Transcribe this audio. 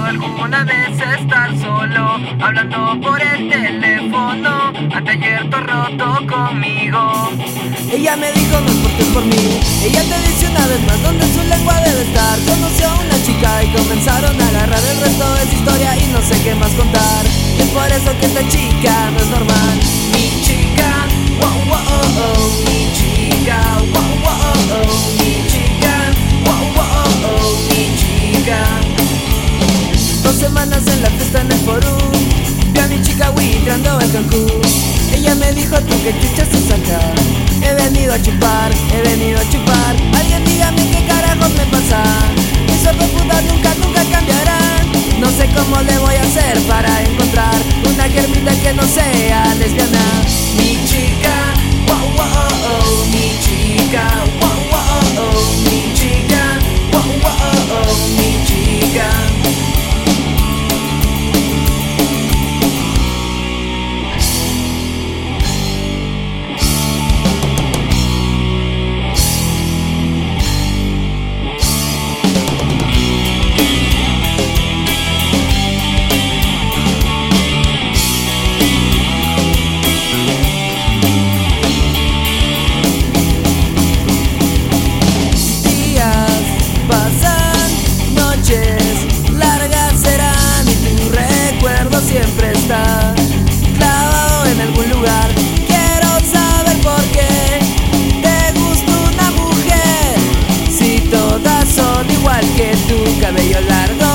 alguna vez estar solo, hablando por el teléfono, anteayer todo roto conmigo. Ella me dijo no es porque es por mí. Ella te dice una vez más donde su lengua debe estar. Conoció a una chica y comenzaron a agarrar. El resto es historia y no sé qué más contar. Y es por eso que esta chica no es normal. Mi chica, wow, wow, oh, oh. Mi chica, wow, wow, oh, oh. Mi chica, wow, wow, oh, oh. Mi chica. 2 semanas en la fiesta en el forum, vi a mi chica buitreando en Cancún. Ella me dijo tú que chucha se saca. He venido a chupar, he venido a chupar. Alguien dígame qué carajos me pasa. Mis putas nunca, nunca cambiarán. No sé cómo le voy a hacer para encontrar una germita que no sea lesbiana. Mi chica, wow, wow, oh, oh. Mi chica, wow, wow, oh, oh. Mi chica, wow, wow, oh, oh. Mi chica. Siempre está clavado en algún lugar. Quiero saber por qué te gusta una mujer, si todas son igual que tu cabello largo.